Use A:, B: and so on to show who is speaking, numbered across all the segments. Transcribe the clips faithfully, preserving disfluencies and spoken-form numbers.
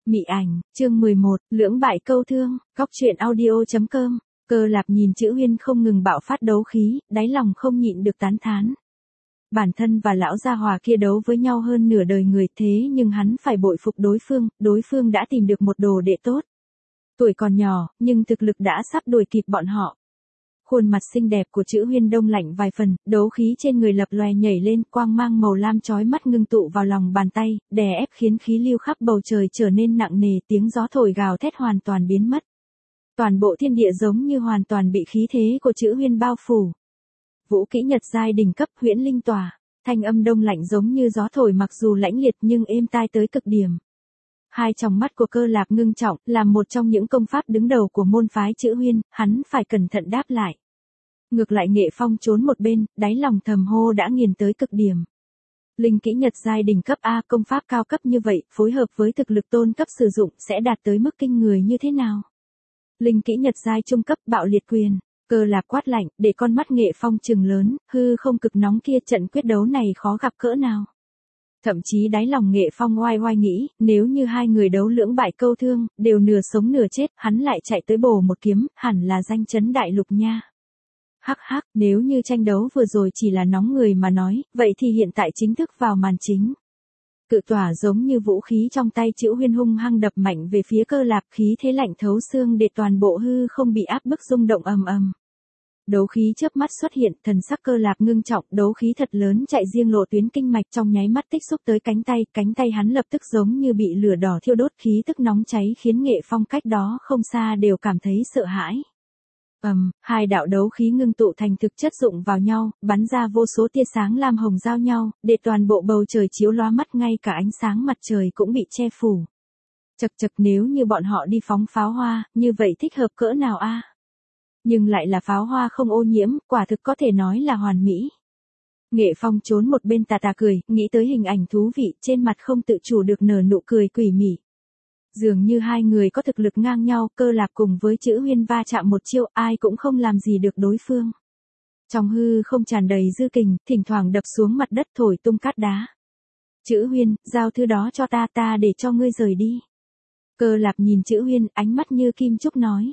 A: Mị ảnh, chương mười một, lưỡng bại câu thương, góc truyện audio.com. Cơ Lạp nhìn Chữ Huyên không ngừng bạo phát đấu khí, đáy lòng không nhịn được tán thán. Bản thân và lão gia hòa kia đấu với nhau hơn nửa đời người, thế nhưng hắn phải bội phục đối phương, đối phương đã tìm được một đồ đệ tốt. Tuổi còn nhỏ, nhưng thực lực đã sắp đuổi kịp bọn họ. Khuôn mặt xinh đẹp của Chữ Huyên đông lạnh vài phần, đấu khí trên người lập lòe nhảy lên, quang mang màu lam chói mắt ngưng tụ vào lòng bàn tay, đè ép khiến khí lưu khắp bầu trời trở nên nặng nề, tiếng gió thổi gào thét hoàn toàn biến mất. Toàn bộ thiên địa giống như hoàn toàn bị khí thế của Chữ Huyên bao phủ. Vũ kỹ nhật giai đỉnh cấp, huyễn linh tỏa, thanh âm đông lạnh giống như gió thổi, mặc dù lãnh liệt nhưng êm tai tới cực điểm. Hai tròng mắt của Cơ Lạp ngưng trọng, làm một trong những công pháp đứng đầu của môn phái Chữ Huyên, hắn phải cẩn thận đáp lại. Ngược lại Nghệ Phong trốn một bên, đáy lòng thầm hô đã nghiền tới cực điểm. Linh kỹ nhật giai đỉnh cấp A, công pháp cao cấp như vậy, phối hợp với thực lực tôn cấp sử dụng sẽ đạt tới mức kinh người như thế nào? Linh kỹ nhật giai trung cấp, bạo liệt quyền. Cơ Lạp quát lạnh, để con mắt Nghệ Phong trừng lớn, hư không cực nóng kia, trận quyết đấu này khó gặp cỡ nào. Thậm chí đáy lòng Nghệ Phong oai oai nghĩ, nếu như hai người đấu lưỡng bại câu thương, đều nửa sống nửa chết, hắn lại chạy tới bổ một kiếm, hẳn là danh chấn đại lục nha. Hắc hắc, nếu như tranh đấu vừa rồi chỉ là nóng người mà nói, vậy thì hiện tại chính thức vào màn chính. Cự tỏa giống như vũ khí trong tay Chữ Huyên hung hăng đập mạnh về phía Cơ Lạp, khí thế lạnh thấu xương để toàn bộ hư không bị áp bức rung động ầm ầm. Đấu khí chớp mắt xuất hiện, thần sắc Cơ Lạp ngưng trọng, đấu khí thật lớn chạy riêng lộ tuyến kinh mạch, trong nháy mắt tích xúc tới cánh tay, cánh tay hắn lập tức giống như bị lửa đỏ thiêu đốt, khí tức nóng cháy khiến Nghệ Phong cách đó không xa đều cảm thấy sợ hãi. Ầm, um, hai đạo đấu khí ngưng tụ thành thực chất dụng vào nhau, bắn ra vô số tia sáng lam hồng giao nhau, để toàn bộ bầu trời chiếu lóa mắt, ngay cả ánh sáng mặt trời cũng bị che phủ. Chậc chậc, nếu như bọn họ đi phóng pháo hoa, như vậy thích hợp cỡ nào a? À? Nhưng lại là pháo hoa không ô nhiễm, quả thực có thể nói là hoàn mỹ. Nghệ Phong trốn một bên tà tà cười, nghĩ tới hình ảnh thú vị, trên mặt không tự chủ được nở nụ cười quỷ mị. Dường như hai người có thực lực ngang nhau, Cơ Lạp cùng với Chữ Huyên va chạm một chiêu, ai cũng không làm gì được đối phương. Trong hư không tràn đầy dư kình, thỉnh thoảng đập xuống mặt đất thổi tung cát đá. Chữ Huyên, giao thứ đó cho ta, ta để cho ngươi rời đi. Cơ Lạp nhìn Chữ Huyên, ánh mắt như kim trúc nói.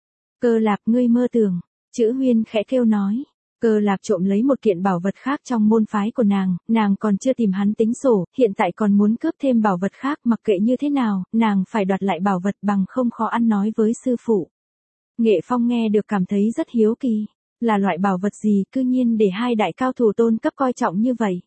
A: Cơ Lạp, ngươi mơ tưởng. Chữ Huyên khẽ kêu nói. Cơ Lạp trộm lấy một kiện bảo vật khác trong môn phái của nàng, nàng còn chưa tìm hắn tính sổ, hiện tại còn muốn cướp thêm bảo vật khác, mặc kệ như thế nào, nàng phải đoạt lại bảo vật, bằng không khó ăn nói với sư phụ. Nghệ Phong nghe được cảm thấy rất hiếu kỳ, là loại bảo vật gì, cư nhiên để hai đại cao thủ tôn cấp coi trọng như vậy.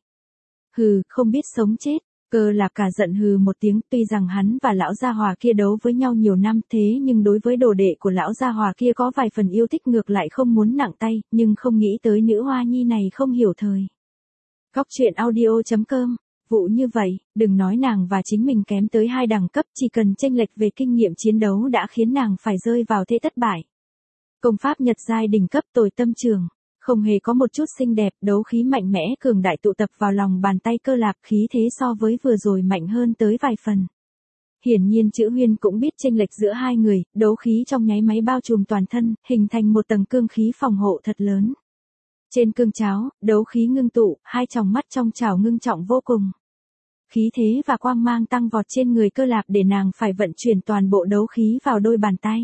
A: Hừ, không biết sống chết. Cơ Lạp cả giận hừ một tiếng, tuy rằng hắn và lão gia hòa kia đấu với nhau nhiều năm, thế nhưng đối với đồ đệ của lão gia hòa kia có vài phần yêu thích, ngược lại không muốn nặng tay, nhưng không nghĩ tới nữ hoa nhi này không hiểu thời. Góc truyện audio.com, vụ như vậy, đừng nói nàng và chính mình kém tới hai đẳng cấp, chỉ cần chênh lệch về kinh nghiệm chiến đấu đã khiến nàng phải rơi vào thế thất bại. Công pháp nhật giai đỉnh cấp, Tồi Tâm Trường. Không hề có một chút xinh đẹp, đấu khí mạnh mẽ cường đại tụ tập vào lòng bàn tay Cơ Lạp, khí thế so với vừa rồi mạnh hơn tới vài phần. Hiển nhiên Chữ Huyên cũng biết chênh lệch giữa hai người, đấu khí trong nháy máy bao trùm toàn thân, hình thành một tầng cương khí phòng hộ thật lớn. Trên cương cháo, đấu khí ngưng tụ, hai tròng mắt trong chảo ngưng trọng vô cùng. Khí thế và quang mang tăng vọt trên người Cơ Lạp để nàng phải vận chuyển toàn bộ đấu khí vào đôi bàn tay.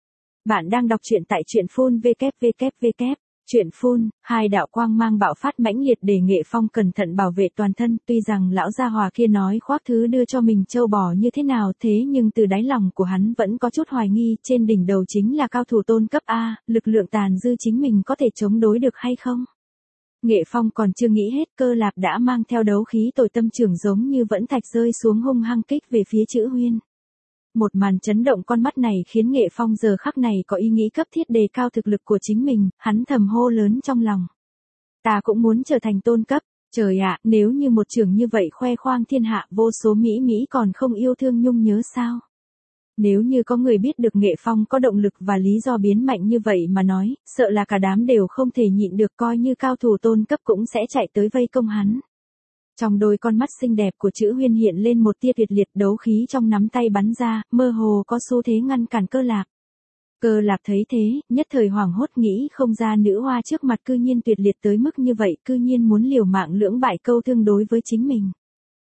A: Bạn đang đọc truyện tại truyện phun vê kép vê kép vê kép. Chuyện phun, hai đạo quang mang bạo phát mãnh liệt để Nghệ Phong cẩn thận bảo vệ toàn thân, tuy rằng lão gia hòa kia nói khoác thứ đưa cho mình châu bò như thế nào, thế nhưng từ đáy lòng của hắn vẫn có chút hoài nghi, trên đỉnh đầu chính là cao thủ tôn cấp A, lực lượng tàn dư chính mình có thể chống đối được hay không? Nghệ Phong còn chưa nghĩ hết, Cơ Lạp đã mang theo đấu khí Tồi Tâm Trường giống như vẫn thạch rơi xuống hung hăng kích về phía Chữ Huyên. Một màn chấn động con mắt này khiến Nghệ Phong giờ khắc này có ý nghĩ cấp thiết đề cao thực lực của chính mình, hắn thầm hô lớn trong lòng. Ta cũng muốn trở thành tôn cấp, trời ạ, nếu như một trưởng như vậy khoe khoang thiên hạ, vô số mỹ mỹ còn không yêu thương nhung nhớ sao? Nếu như có người biết được Nghệ Phong có động lực và lý do biến mạnh như vậy mà nói, sợ là cả đám đều không thể nhịn được, coi như cao thủ tôn cấp cũng sẽ chạy tới vây công hắn. Trong đôi con mắt xinh đẹp của Chữ Huyên hiện lên một tia tuyệt liệt, đấu khí trong nắm tay bắn ra, mơ hồ có xu thế ngăn cản Cơ Lạp. Cơ Lạp thấy thế, nhất thời hoảng hốt nghĩ không ra nữ hoa trước mặt cư nhiên tuyệt liệt tới mức như vậy, cư nhiên muốn liều mạng lưỡng bại câu thương đối với chính mình.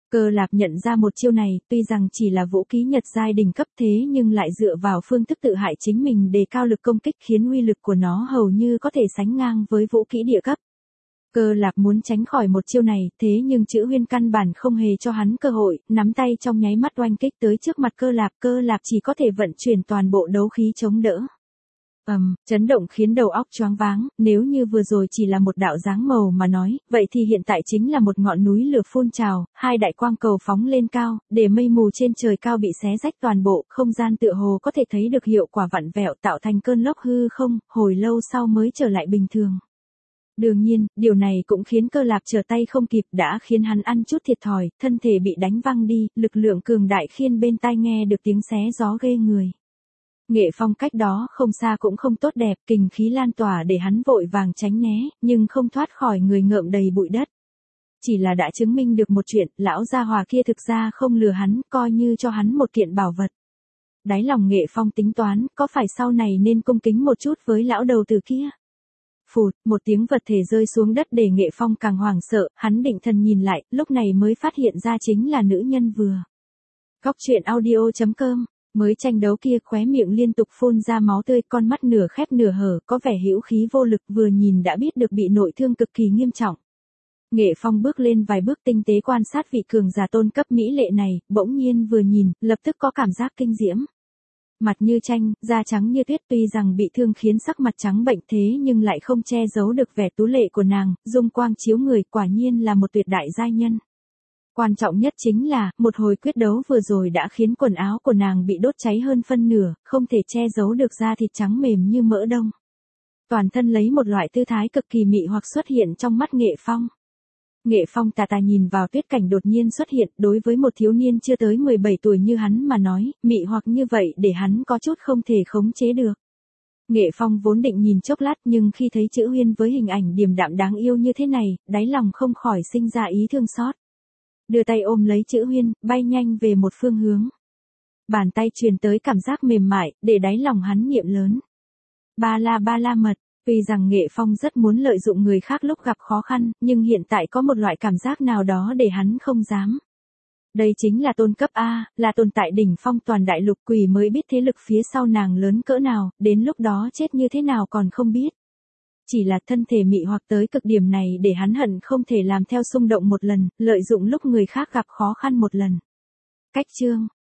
A: Cơ Lạp nhận ra một chiêu này, tuy rằng chỉ là vũ khí nhật giai đỉnh cấp thế nhưng lại dựa vào phương thức tự hại chính mình để cao lực công kích khiến uy lực của nó hầu như có thể sánh ngang với vũ khí địa cấp. Cơ Lạp muốn tránh khỏi một chiêu này, thế nhưng Chữ Huyên căn bản không hề cho hắn cơ hội, nắm tay trong nháy mắt oanh kích tới trước mặt Cơ Lạp, Cơ Lạp chỉ có thể vận chuyển toàn bộ đấu khí chống đỡ. Ầm, um, chấn động khiến đầu óc choáng váng, nếu như vừa rồi chỉ là một đạo dáng màu mà nói, vậy thì hiện tại chính là một ngọn núi lửa phun trào, hai đại quang cầu phóng lên cao, để mây mù trên trời cao bị xé rách toàn bộ, không gian tựa hồ có thể thấy được hiệu quả vặn vẹo tạo thành cơn lốc hư không, hồi lâu sau mới trở lại bình thường. Đương nhiên, điều này cũng khiến Cơ Lạp trở tay không kịp đã khiến hắn ăn chút thiệt thòi, thân thể bị đánh văng đi, lực lượng cường đại khiến bên tai nghe được tiếng xé gió ghê người. Nghệ Phong cách đó không xa cũng không tốt đẹp, kình khí lan tỏa để hắn vội vàng tránh né, nhưng không thoát khỏi người ngợm đầy bụi đất. Chỉ là đã chứng minh được một chuyện, lão gia hỏa kia thực ra không lừa hắn, coi như cho hắn một kiện bảo vật. Đáy lòng Nghệ Phong tính toán, có phải sau này nên cung kính một chút với lão đầu tử kia. Phụt, một tiếng vật thể rơi xuống đất để Nghệ Phong càng hoảng sợ, hắn định thần nhìn lại, lúc này mới phát hiện ra chính là nữ nhân vừa. Góc truyện audio chấm com. Mới tranh đấu kia khóe miệng liên tục phun ra máu tươi, con mắt nửa khép nửa hở, có vẻ hữu khí vô lực, vừa nhìn đã biết được bị nội thương cực kỳ nghiêm trọng. Nghệ Phong bước lên vài bước tinh tế quan sát vị cường giả tôn cấp mỹ lệ này, bỗng nhiên vừa nhìn, lập tức có cảm giác kinh diễm. Mặt như tranh, da trắng như tuyết, tuy rằng bị thương khiến sắc mặt trắng bệnh thế nhưng lại không che giấu được vẻ tú lệ của nàng, dung quang chiếu người, quả nhiên là một tuyệt đại giai nhân. Quan trọng nhất chính là, một hồi quyết đấu vừa rồi đã khiến quần áo của nàng bị đốt cháy hơn phân nửa, không thể che giấu được da thịt trắng mềm như mỡ đông. Toàn thân lấy một loại tư thái cực kỳ mị hoặc xuất hiện trong mắt Nghệ Phong. Nghệ Phong tà tà nhìn vào tuyết cảnh đột nhiên xuất hiện, đối với một thiếu niên chưa tới mười bảy tuổi như hắn mà nói, mị hoặc như vậy để hắn có chút không thể khống chế được. Nghệ Phong vốn định nhìn chốc lát nhưng khi thấy Chữ Huyên với hình ảnh điềm đạm đáng yêu như thế này, đáy lòng không khỏi sinh ra ý thương xót. Đưa tay ôm lấy Chữ Huyên, bay nhanh về một phương hướng. Bàn tay truyền tới cảm giác mềm mại, để đáy lòng hắn niệm lớn. Ba la ba la mật, tuy rằng Nghệ Phong rất muốn lợi dụng người khác lúc gặp khó khăn, nhưng hiện tại có một loại cảm giác nào đó để hắn không dám. Đây chính là tôn cấp A, là tồn tại đỉnh phong toàn đại lục, quỷ mới biết thế lực phía sau nàng lớn cỡ nào, đến lúc đó chết như thế nào còn không biết. Chỉ là thân thể mị hoặc tới cực điểm này để hắn hận không thể làm theo xung động một lần, lợi dụng lúc người khác gặp khó khăn một lần. Cách chương